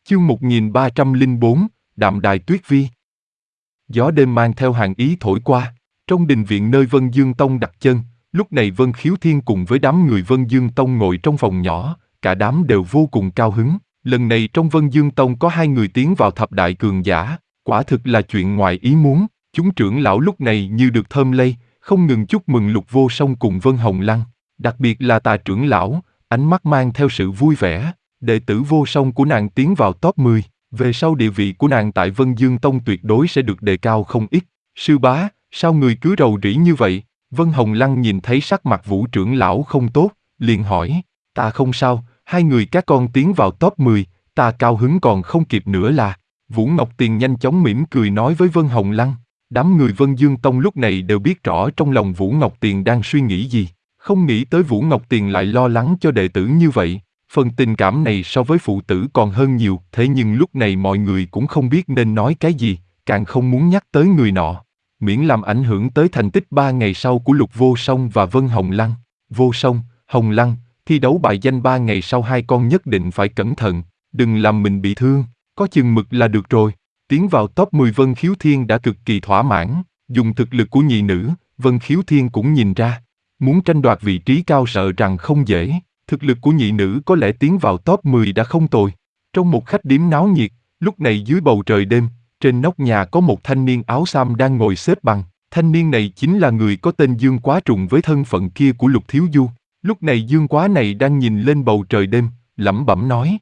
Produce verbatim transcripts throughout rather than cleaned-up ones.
Chương một nghìn ba trăm lẻ bốn, Đạm Đài Tuyết Vi. Gió đêm mang theo hàn ý thổi qua, trong đình viện nơi Vân Dương Tông đặt chân, lúc này Vân Khiếu Thiên cùng với đám người Vân Dương Tông ngồi trong phòng nhỏ, cả đám đều vô cùng cao hứng. Lần này trong Vân Dương Tông có hai người tiến vào thập đại cường giả, quả thực là chuyện ngoài ý muốn. Chúng trưởng lão lúc này như được thơm lây, không ngừng chúc mừng Lục Vô Song cùng Vân Hồng Lăng. Đặc biệt là Tà trưởng lão, ánh mắt mang theo sự vui vẻ. Đệ tử Vô Song của nàng tiến vào top mười, về sau địa vị của nàng tại Vân Dương Tông tuyệt đối sẽ được đề cao không ít. Sư bá, sao người cứ rầu rĩ như vậy? Vân Hồng Lăng nhìn thấy sắc mặt Vũ trưởng lão không tốt, liền hỏi. Ta không sao, hai người các con tiến vào top mười, ta cao hứng còn không kịp nữa là. Vũ Ngọc Tiền nhanh chóng mỉm cười nói với Vân Hồng Lăng. Đám người Vân Dương Tông lúc này đều biết rõ trong lòng Vũ Ngọc Tiền đang suy nghĩ gì. Không nghĩ tới Vũ Ngọc Tiền lại lo lắng cho đệ tử như vậy. Phần tình cảm này so với phụ tử còn hơn nhiều, thế nhưng lúc này mọi người cũng không biết nên nói cái gì, càng không muốn nhắc tới người nọ. Miễn làm ảnh hưởng tới thành tích ba ngày sau của Lục Vô Song và Vân Hồng Lăng. Vô Song, Hồng Lăng, thi đấu bài danh ba ngày sau hai con nhất định phải cẩn thận, đừng làm mình bị thương, có chừng mực là được rồi. Tiến vào top mười Vân Khiếu Thiên đã cực kỳ thỏa mãn, dùng thực lực của nhị nữ, Vân Khiếu Thiên cũng nhìn ra. Muốn tranh đoạt vị trí cao sợ rằng không dễ. Thực lực của nhị nữ có lẽ tiến vào top mười đã không tồi. Trong một khách điếm náo nhiệt, lúc này dưới bầu trời đêm, trên nóc nhà có một thanh niên áo xám đang ngồi xếp bằng. Thanh niên này chính là người có tên Dương Quá trùng với thân phận kia của Lục Thiếu Du. Lúc này Dương Quá này đang nhìn lên bầu trời đêm, lẩm bẩm nói.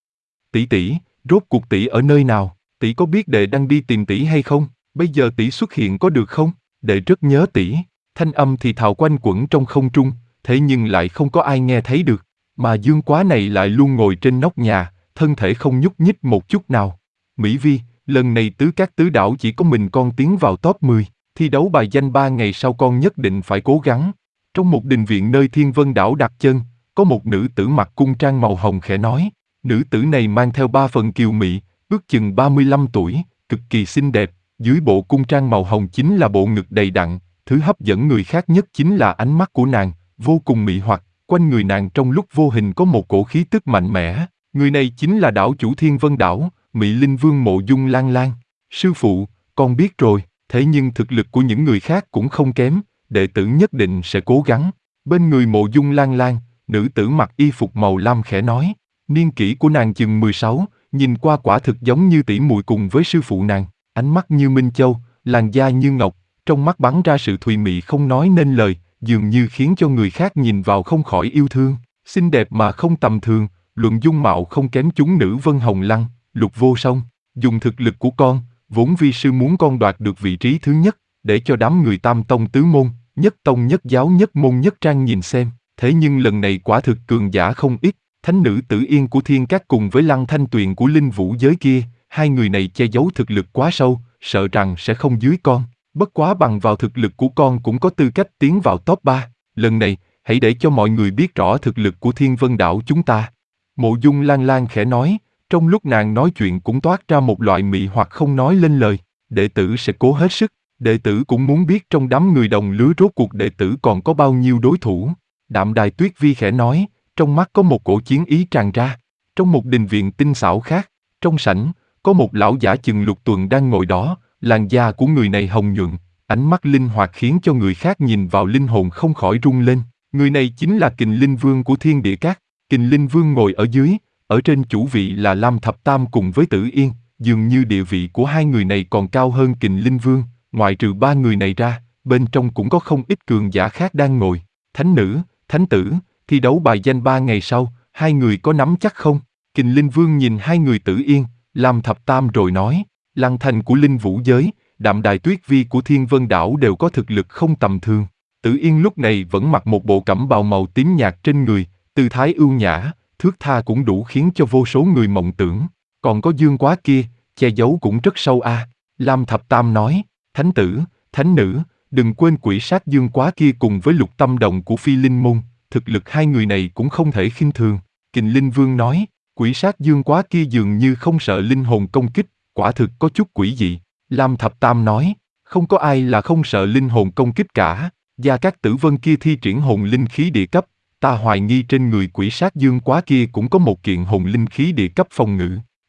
Tỷ tỷ, rốt cuộc tỷ ở nơi nào? Tỷ có biết đệ đang đi tìm tỷ hay không? Bây giờ tỷ xuất hiện có được không? Đệ rất nhớ tỷ. Thanh âm thì thào quanh quẩn trong không trung, thế nhưng lại không có ai nghe thấy được, mà Dương Quá này lại luôn ngồi trên nóc nhà, thân thể không nhúc nhích một chút nào. Mỹ Vi, lần này tứ các tứ đảo chỉ có mình con tiến vào top mười, thi đấu bài danh ba ngày sau con nhất định phải cố gắng. Trong một đình viện nơi Thiên Vân đảo đặt chân, có một nữ tử mặc cung trang màu hồng khẽ nói, nữ tử này mang theo ba phần kiều mị, ước chừng ba mươi lăm tuổi, cực kỳ xinh đẹp, dưới bộ cung trang màu hồng chính là bộ ngực đầy đặn, thứ hấp dẫn người khác nhất chính là ánh mắt của nàng. Vô cùng mị hoặc, quanh người nàng trong lúc vô hình có một cổ khí tức mạnh mẽ. Người này chính là đảo chủ Thiên Vân đảo, Mị Linh Vương Mộ Dung Lan Lan. Sư phụ, con biết rồi, thế nhưng thực lực của những người khác cũng không kém, đệ tử nhất định sẽ cố gắng. Bên người Mộ Dung Lan Lan, nữ tử mặc y phục màu lam khẽ nói, niên kỷ của nàng chừng mười sáu, nhìn qua quả thực giống như tỷ muội cùng với sư phụ nàng, ánh mắt như minh châu, làn da như ngọc, trong mắt bắn ra sự thùy mị không nói nên lời. Dường như khiến cho người khác nhìn vào không khỏi yêu thương, xinh đẹp mà không tầm thường, luận dung mạo không kém chúng nữ Vân Hồng Lăng, Lục Vô Song. Dùng thực lực của con, vốn vi sư muốn con đoạt được vị trí thứ nhất, để cho đám người tam tông tứ môn, nhất tông nhất giáo nhất môn nhất trang nhìn xem, thế nhưng lần này quả thực cường giả không ít, thánh nữ Tử Yên của Thiên Các cùng với Lăng Thanh Tuyền của Linh Vũ giới kia, hai người này che giấu thực lực quá sâu, sợ rằng sẽ không dưới con. Bất quá bằng vào thực lực của con cũng có tư cách tiến vào top ba, lần này, hãy để cho mọi người biết rõ thực lực của Thiên Vân đảo chúng ta. Mộ Dung Lan Lan khẽ nói, trong lúc nàng nói chuyện cũng toát ra một loại mị hoặc không nói lên lời, đệ tử sẽ cố hết sức, đệ tử cũng muốn biết trong đám người đồng lứa rốt cuộc đệ tử còn có bao nhiêu đối thủ. Đạm Đài Tuyết Vi khẽ nói, trong mắt có một cổ chiến ý tràn ra. Trong một đình viện tinh xảo khác, trong sảnh, có một lão giả chừng lục tuần đang ngồi đó. Làn da của người này hồng nhuận, ánh mắt linh hoạt khiến cho người khác nhìn vào linh hồn không khỏi rung lên. Người này chính là Kình Linh Vương của Thiên Địa Các. Kình Linh Vương ngồi ở dưới, ở trên chủ vị là Lam Thập Tam cùng với Tử Yên. Dường như địa vị của hai người này còn cao hơn Kình Linh Vương. Ngoài trừ ba người này ra, bên trong cũng có không ít cường giả khác đang ngồi. Thánh nữ, thánh tử, thi đấu bài danh ba ngày sau, hai người có nắm chắc không? Kình Linh Vương nhìn hai người Tử Yên, Lam Thập Tam rồi nói. Lăng Thành của Linh Vũ giới, Đạm Đài Tuyết Vi của Thiên Vân đảo đều có thực lực không tầm thường. Tử Yên lúc này vẫn mặc một bộ cẩm bào màu tím nhạt trên người, tư thái ưu nhã, thướt tha cũng đủ khiến cho vô số người mộng tưởng. Còn có Dương Quá kia, che giấu cũng rất sâu a. À. Lam Thập Tam nói, thánh tử, thánh nữ, đừng quên quỷ sát Dương Quá kia cùng với Lục Tâm Đồng của Phi Linh môn, thực lực hai người này cũng không thể khinh thường. Kình Linh Vương nói, quỷ sát Dương Quá kia dường như không sợ linh hồn công kích. Quả thực có chút quỷ dị. Lam Thập Tam nói, không có ai là không sợ linh hồn công kích cả. Gia Cát Tử Vân kia thi triển hồn linh khí địa cấp, ta hoài nghi trên người quỷ sát Dương Quá kia cũng có một kiện hồn linh khí địa cấp phòng ngự.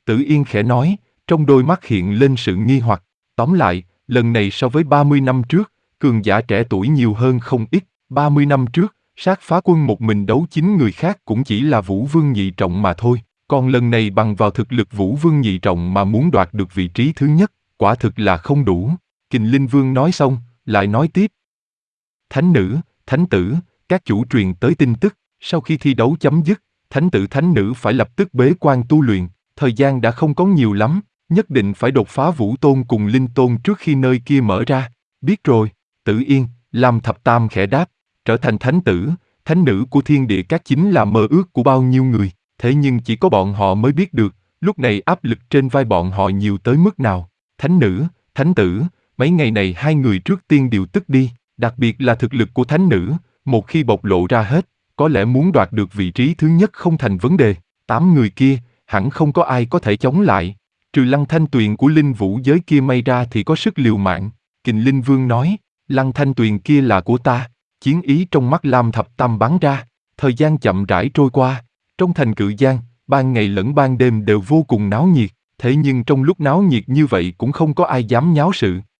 Tử Yên khẽ nói, trong đôi mắt hiện lên sự nghi hoặc. Tóm lại, lần này so với ba mươi năm trước, cường giả trẻ tuổi nhiều hơn không ít. ba mươi năm trước, sát phá quân một mình đấu chín người khác cũng chỉ là Vũ Vương nhị trọng mà thôi. Còn lần này bằng vào thực lực Vũ Vương nhị trọng mà muốn đoạt được vị trí thứ nhất, quả thực là không đủ. Kình Linh Vương nói xong, lại nói tiếp. Thánh nữ, thánh tử, các chủ truyền tới tin tức, sau khi thi đấu chấm dứt, thánh tử thánh nữ phải lập tức bế quan tu luyện, thời gian đã không có nhiều lắm, nhất định phải đột phá Vũ Tôn cùng Linh Tôn trước khi nơi kia mở ra. Biết rồi, Tử Yên, Lam Thập Tam khẽ đáp, trở thành thánh tử, thánh nữ của thiên địa các chính là mơ ước của bao nhiêu người, thế nhưng chỉ có bọn họ mới biết được, lúc này áp lực trên vai bọn họ nhiều tới mức nào. Thánh nữ, thánh tử, mấy ngày này hai người trước tiên điều tức đi, đặc biệt là thực lực của thánh nữ, một khi bộc lộ ra hết, có lẽ muốn đoạt được vị trí thứ nhất không thành vấn đề. Tám người kia, hẳn không có ai có thể chống lại, trừ Lăng Thanh Tuyền của linh vũ giới kia may ra thì có sức liều mạng. Kình Linh Vương nói, Lăng Thanh Tuyền kia là của ta. Chiến ý trong mắt Lam Thập Tam bắn ra, thời gian chậm rãi trôi qua, trong thành Cự Giang, ban ngày lẫn ban đêm đều vô cùng náo nhiệt, thế nhưng trong lúc náo nhiệt như vậy cũng không có ai dám nháo sự.